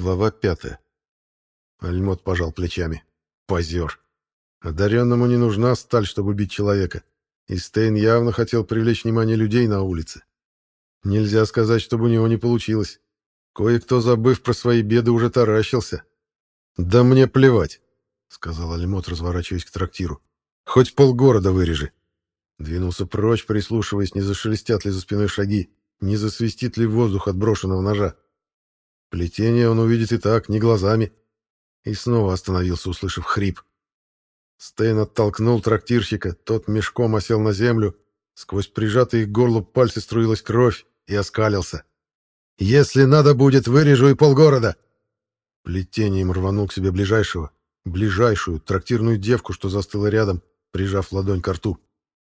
Глава 5. Альмот пожал плечами. Позер. Одаренному не нужна сталь, чтобы убить человека. И Стейн явно хотел привлечь внимание людей на улице. Нельзя сказать, чтобы у него не получилось. Кое-кто, забыв про свои беды, уже таращился. «Да мне плевать», — сказал Альмот, разворачиваясь к трактиру. «Хоть полгорода вырежи». Двинулся прочь, прислушиваясь, не зашелестят ли за спиной шаги, не засвистит ли воздух от брошенного ножа. Плетение он увидит и так, не глазами. И снова остановился, услышав хрип. Стейн оттолкнул трактирщика, тот мешком осел на землю, сквозь прижатые к горлу пальцы струилась кровь, и оскалился. «Если надо будет, вырежу и полгорода!» Плетением рванул к себе ближайшую трактирную девку, что застыла рядом, прижав ладонь к рту.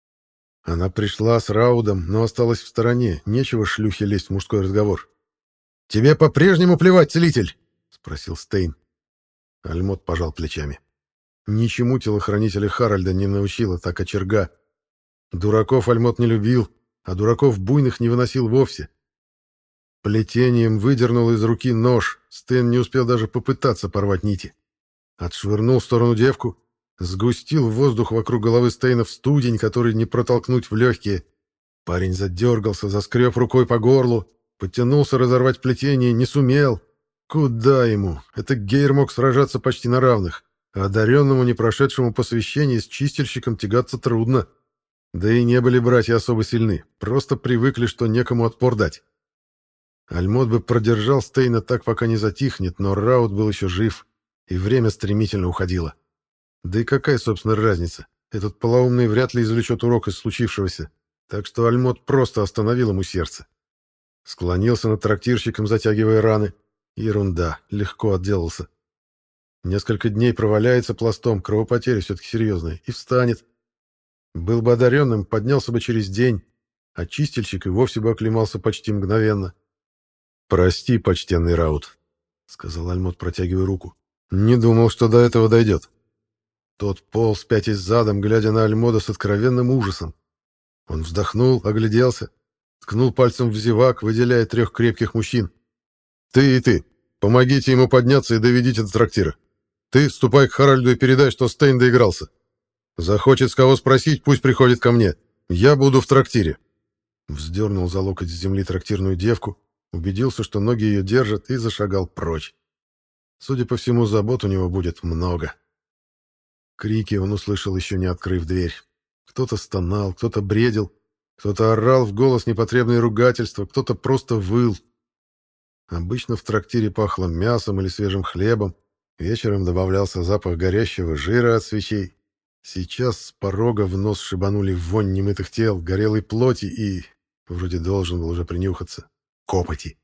Она пришла с Раудом, но осталась в стороне, нечего шлюхе лезть в мужской разговор. «Тебе по-прежнему плевать, целитель?» — спросил Стейн. Альмот пожал плечами. Ничему телохранителя Харальда не научила та кочерга. Дураков Альмот не любил, а дураков буйных не выносил вовсе. Плетением выдернул из руки нож, Стейн не успел даже попытаться порвать нити. Отшвырнул в сторону девку, сгустил воздух вокруг головы Стейна в студень, который не протолкнуть в легкие. Парень задергался, заскреб рукой по горлу, потянулся разорвать плетение, не сумел. Куда ему? Это Гейр мог сражаться почти на равных, а одаренному, не прошедшему посвящение, с чистильщиком тягаться трудно. Да и не были братья особо сильны, просто привыкли, что некому отпор дать. Альмот бы продержал Стейна так, пока не затихнет, но Раут был еще жив, и время стремительно уходило. Да и какая, собственно, разница? Этот полоумный вряд ли извлечет урок из случившегося, так что Альмот просто остановил ему сердце. Склонился над трактирщиком, затягивая раны. Ерунда, легко отделался. Несколько дней проваляется пластом, кровопотеря все-таки серьезная, и встанет. Был бы одаренным, поднялся бы через день, а чистильщик и вовсе бы оклемался почти мгновенно. «Прости, почтенный Раут», — сказал Альмот, протягивая руку. «Не думал, что до этого дойдет». Тот полз, пятясь задом, глядя на Альмода с откровенным ужасом. Он вздохнул, огляделся, ткнул пальцем в зевак, выделяя 3 крепких мужчин. «Ты и ты. Помогите ему подняться и доведите до трактира. Ты ступай к Харальду и передай, что Стейн доигрался. Захочет с кого спросить, пусть приходит ко мне. Я буду в трактире». Вздернул за локоть с земли трактирную девку, убедился, что ноги ее держат, и зашагал прочь. Судя по всему, забот у него будет много. Крики он услышал, еще не открыв дверь. Кто-то стонал, кто-то бредил, кто-то орал в голос непотребные ругательства, кто-то просто выл. Обычно в трактире пахло мясом или свежим хлебом, вечером добавлялся запах горящего жира от свечей. Сейчас с порога в нос шибанули вонь немытых тел, горелой плоти и, вроде должен был уже принюхаться, копоти.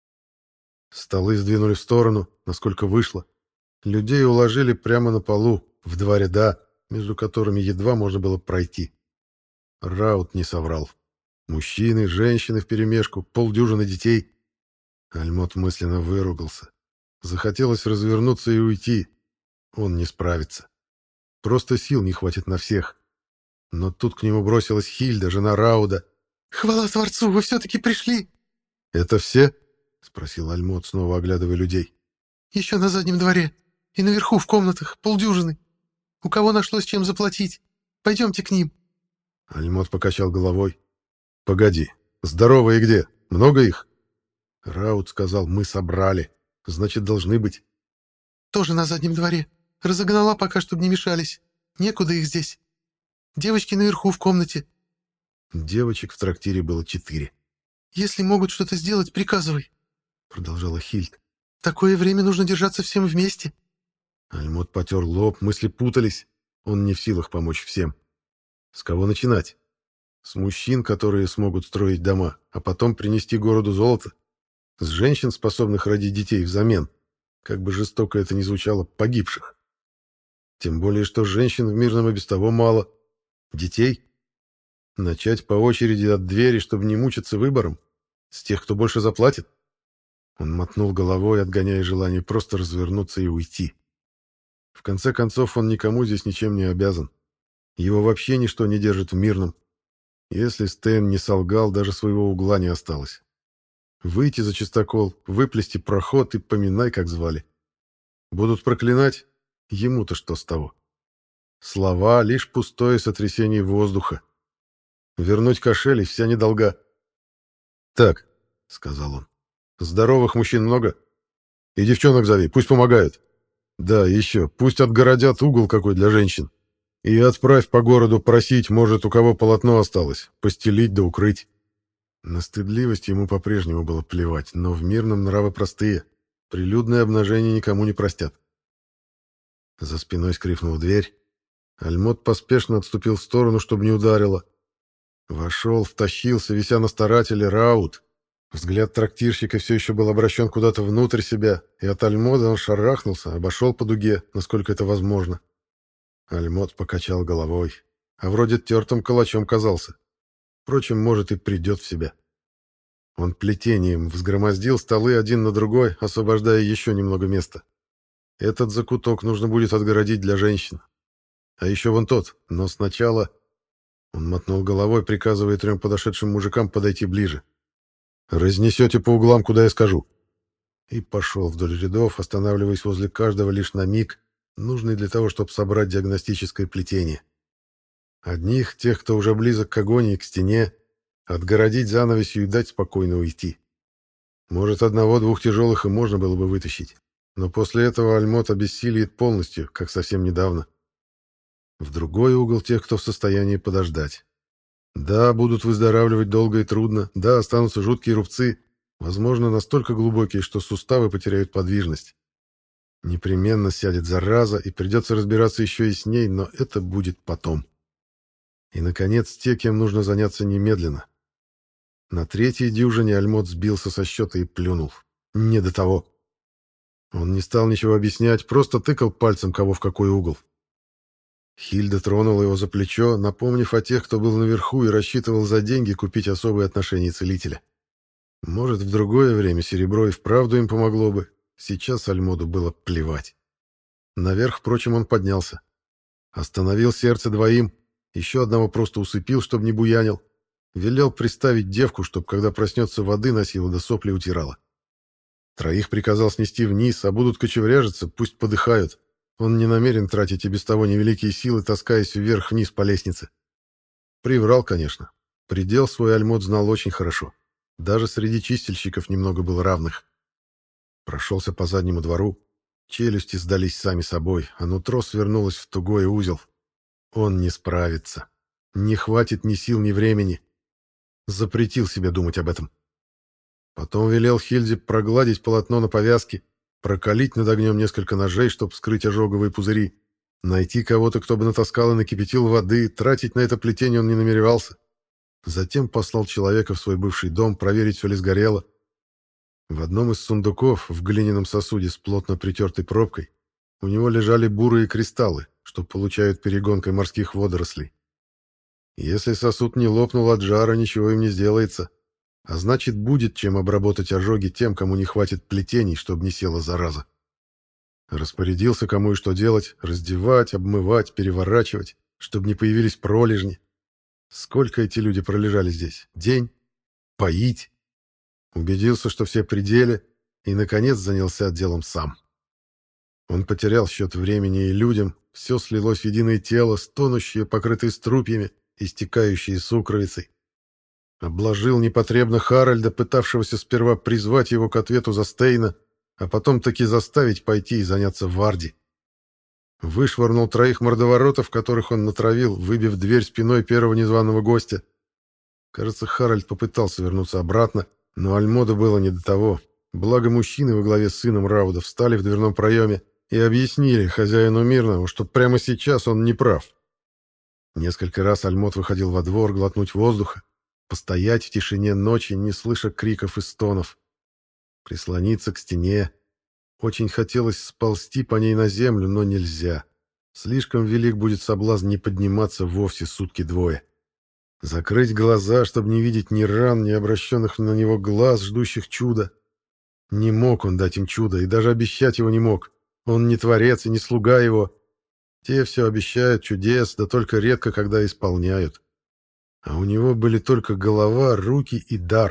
Столы сдвинули в сторону, насколько вышло. Людей уложили прямо на полу, в 2 ряда, между которыми едва можно было пройти. Раут не соврал. Мужчины, женщины вперемешку, полдюжины детей. Альмот мысленно выругался. Захотелось развернуться и уйти. Он не справится. Просто сил не хватит на всех. Но тут к нему бросилась Хильда, жена Рауда. «Хвала Творцу, вы все-таки пришли!» «Это все?» — спросил Альмот, снова оглядывая людей. «Еще на заднем дворе. И наверху в комнатах полдюжины. У кого нашлось чем заплатить? Пойдемте к ним». Альмот покачал головой. «Погоди. Здоровые где? Много их?» Раут сказал: «Мы собрали. Значит, должны быть». «Тоже на заднем дворе. Разогнала пока, чтобы не мешались. Некуда их здесь. Девочки наверху в комнате». Девочек в трактире было 4. «Если могут что-то сделать, приказывай», — продолжала Хильд. «В такое время нужно держаться всем вместе». Альмот потер лоб, мысли путались. Он не в силах помочь всем. С кого начинать? С мужчин, которые смогут строить дома, а потом принести городу золото? С женщин, способных родить детей взамен? Как бы жестоко это ни звучало, погибших. Тем более, что женщин в Мирном и без того мало. Детей? Начать по очереди от двери, чтобы не мучиться выбором? С тех, кто больше заплатит? Он мотнул головой, отгоняя желание просто развернуться и уйти. В конце концов, он никому здесь ничем не обязан. Его вообще ничто не держит в Мирном. Если Стэн не солгал, даже своего угла не осталось. Выйти за чистокол, выплести проход и поминай, как звали. Будут проклинать? Ему-то что с того? Слова — лишь пустое сотрясение воздуха. Вернуть кошель — и вся недолга. «Так», — сказал он, — «здоровых мужчин много? И девчонок зови, пусть помогают. Да, еще, пусть отгородят угол какой для женщин. И отправь по городу просить, может, у кого полотно осталось, постелить да укрыть». На стыдливость ему по-прежнему было плевать, но в мирном нравы простые. Прилюдное обнажение никому не простят. За спиной скрипнула дверь. Альмот поспешно отступил в сторону, чтобы не ударило. Вошел, втащился, вися на старателе, раут. Взгляд трактирщика все еще был обращен куда-то внутрь себя, и от Альмота он шарахнулся, обошел по дуге, насколько это возможно. Альмот покачал головой, а вроде тертым калачом казался. Впрочем, может, и придет в себя. Он плетением взгромоздил столы один на другой, освобождая еще немного места. Этот закуток нужно будет отгородить для женщин. А еще вон тот, но сначала... Он мотнул головой, приказывая 3 подошедшим мужикам подойти ближе. «Разнесете по углам, куда я скажу». И пошел вдоль рядов, останавливаясь возле каждого лишь на миг, нужный для того, чтобы собрать диагностическое плетение. Одних, тех, кто уже близок к агонии и к стене, отгородить занавесью и дать спокойно уйти. Может, 1-2 тяжелых и можно было бы вытащить, но после этого Альмот обессилиет полностью, как совсем недавно. В другой угол тех, кто в состоянии подождать. Да, будут выздоравливать долго и трудно, да, останутся жуткие рубцы, возможно, настолько глубокие, что суставы потеряют подвижность. Непременно сядет зараза, и придется разбираться еще и с ней, но это будет потом. И, наконец, те, кем нужно заняться немедленно. На 3-й дюжине Альмот сбился со счета и плюнул. Не до того. Он не стал ничего объяснять, просто тыкал пальцем кого в какой угол. Хильда тронула его за плечо, напомнив о тех, кто был наверху и рассчитывал за деньги купить особые отношения целителя. Может, в другое время серебро и вправду им помогло бы. Сейчас Альмоду было плевать. Наверх, впрочем, он поднялся. Остановил сердце 2, еще одного просто усыпил, чтобы не буянил. Велел приставить девку, чтобы, когда проснется, воды носила да сопли утирала. 3 приказал снести вниз, а будут кочевряжиться, пусть подыхают. Он не намерен тратить и без того невеликие силы, таскаясь вверх-вниз по лестнице. Приврал, конечно. Предел свой Альмот знал очень хорошо. Даже среди чистильщиков немного было равных. Прошелся по заднему двору. Челюсти сдались сами собой, а нутро свернулось в тугой узел. Он не справится. Не хватит ни сил, ни времени. Запретил себе думать об этом. Потом велел Хильде прогладить полотно на повязке, прокалить над огнем несколько ножей, чтобы вскрыть ожоговые пузыри, найти кого-то, кто бы натаскал и накипятил воды, тратить на это плетение он не намеревался. Затем послал человека в свой бывший дом проверить, все ли сгорело. В одном из сундуков в глиняном сосуде с плотно притертой пробкой у него лежали бурые кристаллы, что получают перегонкой морских водорослей. Если сосуд не лопнул от жара, ничего им не сделается. А значит, будет чем обработать ожоги тем, кому не хватит плетений, чтобы не села зараза. Распорядился, кому и что делать: раздевать, обмывать, переворачивать, чтобы не появились пролежни. Сколько эти люди пролежали здесь? День? Поить? Убедился, что все при деле, и, наконец, занялся делом сам. Он потерял счет времени и людям, все слилось в единое тело, стонущее, покрытое струпьями, истекающее сукровицей. Обложил непотребно Харальда, пытавшегося сперва призвать его к ответу за Стейна, а потом таки заставить пойти и заняться Варди. Вышвырнул 3 мордоворотов, которых он натравил, выбив дверь спиной первого незваного гостя. Кажется, Харальд попытался вернуться обратно, но Альмоду было не до того. Благо мужчины во главе с сыном Рауда встали в дверном проеме и объяснили хозяину Мирного, что прямо сейчас он не прав. Несколько раз Альмот выходил во двор глотнуть воздуха, постоять в тишине ночи, не слыша криков и стонов. Прислониться к стене. Очень хотелось сползти по ней на землю, но нельзя. Слишком велик будет соблазн не подниматься вовсе сутки-двое. Закрыть глаза, чтобы не видеть ни ран, ни обращенных на него глаз, ждущих чуда. Не мог он дать им чудо, и даже обещать его не мог. Он не творец и не слуга его. Те все обещают чудес, да только редко когда исполняют. А у него были только голова, руки и дар,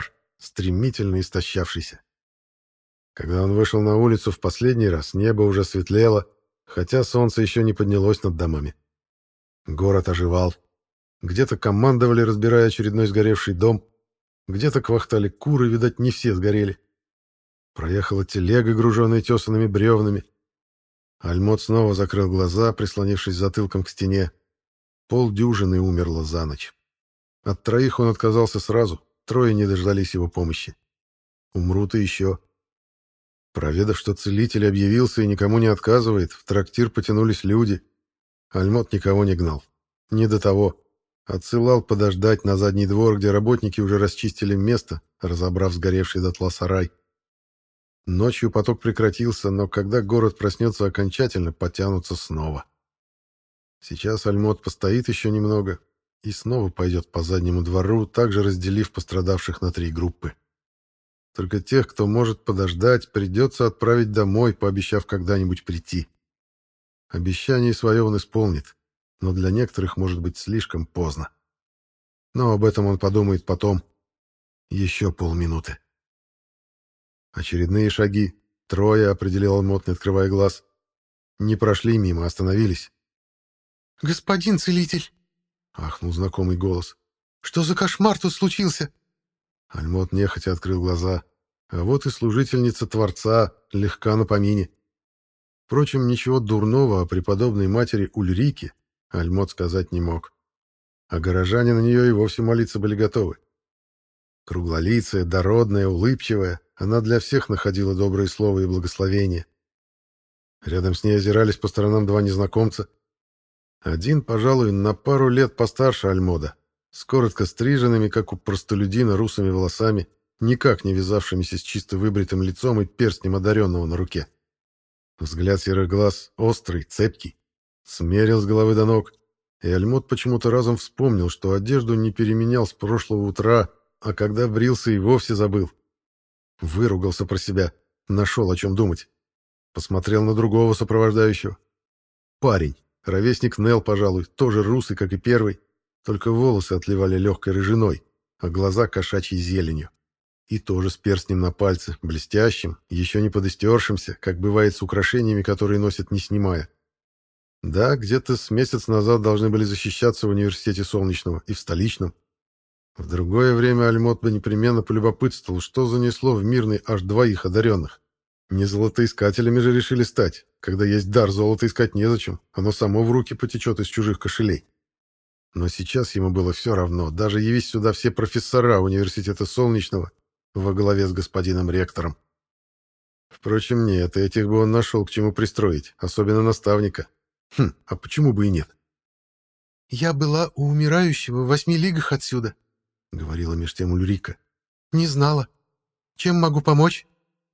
стремительно истощавшийся. Когда он вышел на улицу в последний раз, небо уже светлело, хотя солнце еще не поднялось над домами. Город оживал. Где-то командовали, разбирая очередной сгоревший дом, где-то квахтали куры, видать, не все сгорели. Проехала телега, груженная тесанными бревнами. Альмот снова закрыл глаза, прислонившись затылком к стене. Полдюжины умерло за ночь. От троих он отказался сразу, трое не дождались его помощи. Умрут и еще. Проведав, что целитель объявился и никому не отказывает, в трактир потянулись люди. Альмот никого не гнал. Не до того. Отсылал подождать на задний двор, где работники уже расчистили место, разобрав сгоревший дотла сарай. Ночью поток прекратился, но когда город проснется окончательно, потянутся снова. Сейчас Альмот постоит еще немного и снова пойдет по заднему двору, также разделив пострадавших на 3 группы. Только тех, кто может подождать, придется отправить домой, пообещав когда-нибудь прийти. Обещание свое он исполнит, но для некоторых может быть слишком поздно. Но об этом он подумает потом. Еще полминуты. Очередные шаги. 3, определил Альмот, не открывая глаз. Не прошли мимо, остановились. «Господин целитель!» — ахнул знакомый голос. «Что за кошмар тут случился?» Альмот нехотя открыл глаза. А вот и служительница Творца, легка на помине. Впрочем, ничего дурного о преподобной матери Ульрике Альмот сказать не мог. А горожане на нее и вовсе молиться были готовы. Круглолицая, дородная, улыбчивая, она для всех находила добрые слова и благословения. Рядом с ней озирались по сторонам 2 незнакомца. Один, пожалуй, на пару лет постарше Альмода, с коротко стриженными, как у простолюдина, русыми волосами, никак не вязавшимися с чисто выбритым лицом и перстнем одаренного на руке. Взгляд серых глаз острый, цепкий, смерил с головы до ног, и Альмот почему-то разом вспомнил, что одежду не переменял с прошлого утра, а когда брился и вовсе забыл. Выругался про себя, нашел о чем думать. Посмотрел на другого сопровождающего. Парень, ровесник Нел, пожалуй, тоже русый, как и первый, только волосы отливали легкой рыжиной, а глаза кошачьей зеленью. И тоже с перстнем на пальце, блестящим, еще не подистершимся, как бывает с украшениями, которые носят не снимая. Да, где-то с месяц назад должны были защищаться в университете Солнечного и в столичном. В другое время Альмот бы непременно полюбопытствовал, что занесло в мирный аж 2 одаренных. Не золотоискателями же решили стать. Когда есть дар, золото искать незачем, оно само в руки потечет из чужих кошелей. Но сейчас ему было все равно, даже явись сюда все профессора университета Солнечного во главе с господином ректором. Впрочем, нет, этих бы он нашел к чему пристроить, особенно наставника. А почему бы и нет? «Я была у умирающего в 8 лигах отсюда», — говорила меж тем Ульрика. «Не знала. Чем могу помочь?»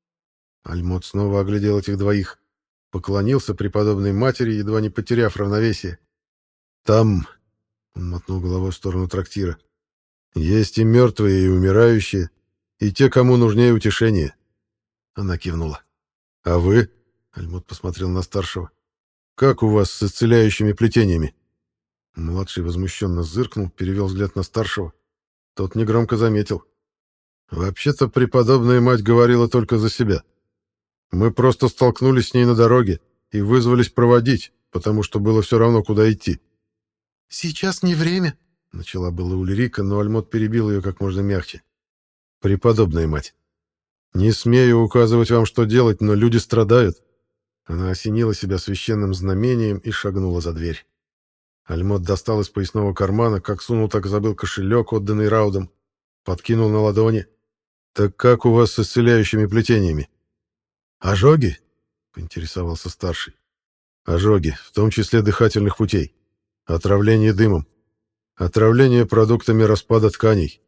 Альмот снова оглядел этих 2. Поклонился преподобной матери, едва не потеряв равновесие. «Там...» — он мотнул головой в сторону трактира. «Есть и мертвые, и умирающие, и те, кому нужнее утешение». Она кивнула. «А вы?» — Альмот посмотрел на старшего. «Как у вас с исцеляющими плетениями?» Младший возмущенно зыркнул, перевел взгляд на старшего. Тот негромко заметил. «Вообще-то преподобная мать говорила только за себя. Мы просто столкнулись с ней на дороге и вызвались проводить, потому что было все равно, куда идти». «Сейчас не время», — начала была Ульрика, но Альмот перебил ее как можно мягче. «Преподобная мать, не смею указывать вам, что делать, но люди страдают». Она осенила себя священным знамением и шагнула за дверь. Альмот достал из поясного кармана, как сунул, так и забыл кошелек, отданный Раудом, подкинул на ладони. «Так как у вас с исцеляющими плетениями?» «Ожоги?» — поинтересовался старший. «Ожоги, в том числе дыхательных путей. Отравление дымом. Отравление продуктами распада тканей.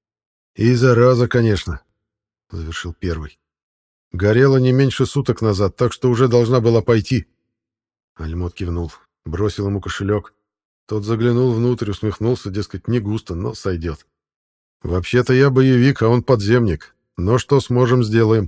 И зараза, конечно», — завершил первый. «Горела не меньше суток назад, так что уже должна была пойти». Альмот кивнул, бросил ему кошелек. Тот заглянул внутрь, усмехнулся, дескать, не густо, но сойдет. «Вообще-то я боевик, а он подземник. Но что сможем, сделаем».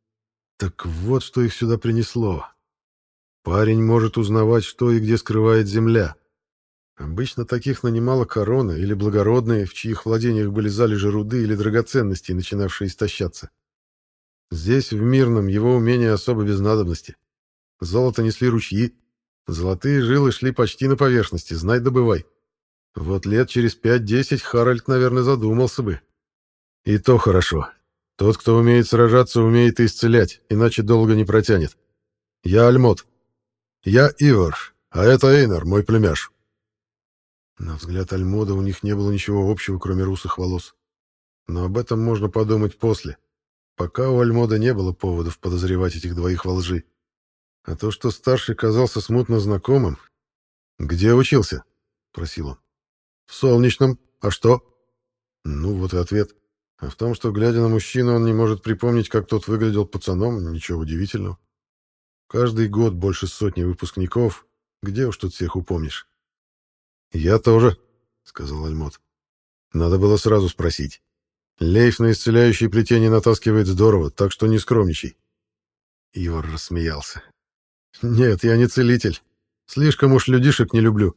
Так вот, что их сюда принесло. Парень может узнавать, что и где скрывает земля. Обычно таких нанимала корона или благородные, в чьих владениях были залежи руды или драгоценностей, начинавшие истощаться. Здесь, в Мирном, его умения особо без надобности. Золото несли ручьи, золотые жилы шли почти на поверхности, знай добывай. Вот лет через 5-10 Харальд, наверное, задумался бы. И то хорошо. Тот, кто умеет сражаться, умеет и исцелять, иначе долго не протянет. Я Альмот. Я Ивар, а это Эйнар, мой племяш. На взгляд Альмода у них не было ничего общего, кроме русых волос. Но об этом можно подумать после. Пока у Альмода не было поводов подозревать этих двоих во лжи. А то, что старший казался смутно знакомым... «Где учился?» — просил он. «В Солнечном. А что?» Ну, вот и ответ. А в том, что, глядя на мужчину, он не может припомнить, как тот выглядел пацаном, ничего удивительного. Каждый год больше сотни выпускников. Где уж тут всех упомнишь? «Я тоже», — сказал Альмот. «Надо было сразу спросить. Лейф на исцеляющие плетения натаскивает здорово, так что не скромничай». Ивар рассмеялся. «Нет, я не целитель. Слишком уж людишек не люблю».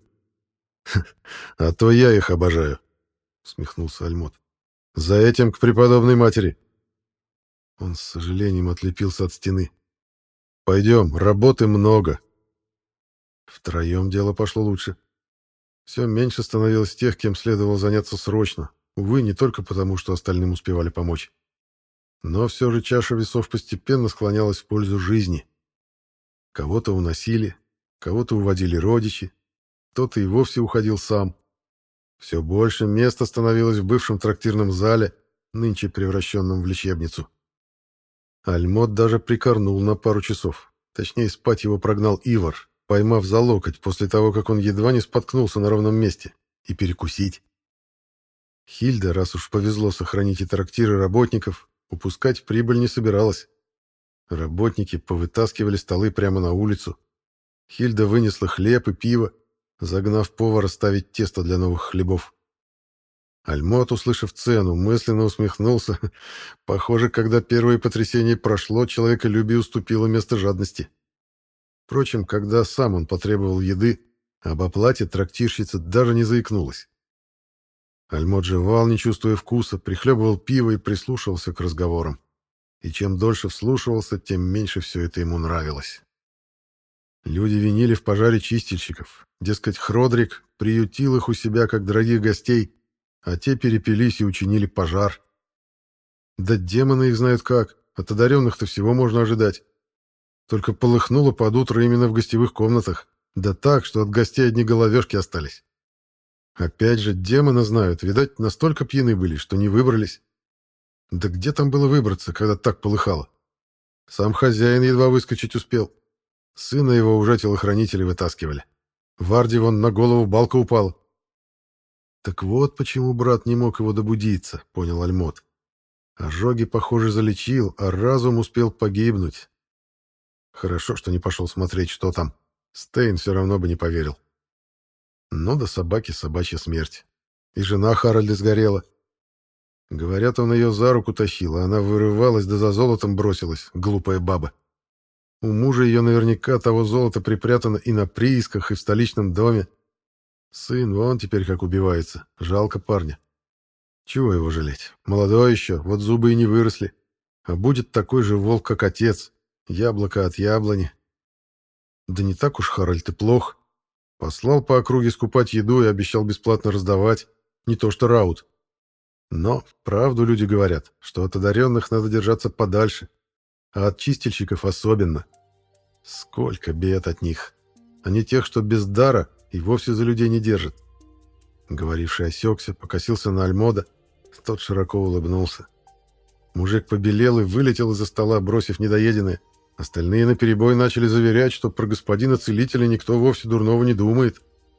«А то я их обожаю», — усмехнулся Альмот. «За этим к преподобной матери». Он с сожалением отлепился от стены. «Пойдем, работы много». Втроем дело пошло лучше. Все меньше становилось тех, кем следовало заняться срочно. Увы, не только потому, что остальным успевали помочь. Но все же чаша весов постепенно склонялась в пользу жизни. Кого-то уносили, кого-то уводили родичи, кто-то и вовсе уходил сам. Все больше места становилось в бывшем трактирном зале, нынче превращенном в лечебницу. Альмот даже прикорнул на пару часов. Точнее, спать его прогнал Ивар, поймав за локоть после того, как он едва не споткнулся на ровном месте, и перекусить. Хильда, раз уж повезло сохранить и трактиры работников, упускать прибыль не собиралась. Работники повытаскивали столы прямо на улицу. Хильда вынесла хлеб и пиво, загнав повара ставить тесто для новых хлебов. Альмот, услышав цену, мысленно усмехнулся. Похоже, когда первое потрясение прошло, человеколюбие уступило место жадности. Впрочем, когда сам он потребовал еды, об оплате трактирщица даже не заикнулась. Альмот жевал, не чувствуя вкуса, прихлебывал пиво и прислушивался к разговорам. И чем дольше вслушивался, тем меньше все это ему нравилось. Люди винили в пожаре чистильщиков. Дескать, Хродрик приютил их у себя как дорогих гостей, а те перепились и учинили пожар. Да демоны их знают как, от одаренных-то всего можно ожидать. Только полыхнуло под утро именно в гостевых комнатах, да так, что от гостей одни головешки остались. Опять же, демоны знают, видать, настолько пьяны были, что не выбрались. Да где там было выбраться, когда так полыхало? Сам хозяин едва выскочить успел. Сына его уже телохранители вытаскивали. Варде вон на голову балка упала. Так вот почему брат не мог его добудиться, понял Альмот. Ожоги, похоже, залечил, а разум успел погибнуть. Хорошо, что не пошел смотреть, что там. Стейн все равно бы не поверил. Но до собаки собачья смерть. И жена Харальда сгорела. Говорят, он ее за руку тащил, а она вырывалась да за золотом бросилась, глупая баба. У мужа ее наверняка того золота припрятано и на приисках, и в столичном доме. Сын вон теперь как убивается. Жалко парня. Чего его жалеть? Молодой еще, вот зубы и не выросли. А будет такой же волк, как отец. Яблоко от яблони. Да не так уж Харальд и плох. Послал по округе скупать еду и обещал бесплатно раздавать. Не то что Раут. Но правду люди говорят, что от одаренных надо держаться подальше. А от чистильщиков особенно. Сколько бед от них. А не тех, что без дара и вовсе за людей не держат. Говоривший осекся, покосился на Альмода. Тот широко улыбнулся. Мужик побелел и вылетел из-за стола, бросив недоеденное. Остальные наперебой начали заверять, что про господина целителя никто вовсе дурного не думает.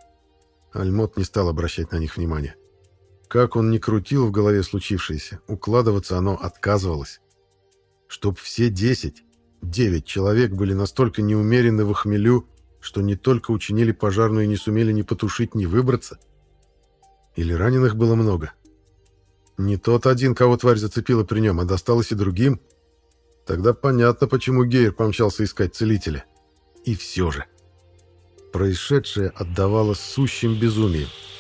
Альмот не стал обращать на них внимания. Как он ни крутил в голове случившееся, укладываться оно отказывалось. Чтоб все 9 человек были настолько неумеренны в хмелю, что не только учинили пожарную и не сумели ни потушить, ни выбраться. Или раненых было много. Не тот один, кого тварь зацепила при нем, а досталось и другим. Тогда понятно, почему Гейр помчался искать целителя. И все же. Происшедшее отдавало сущим безумием.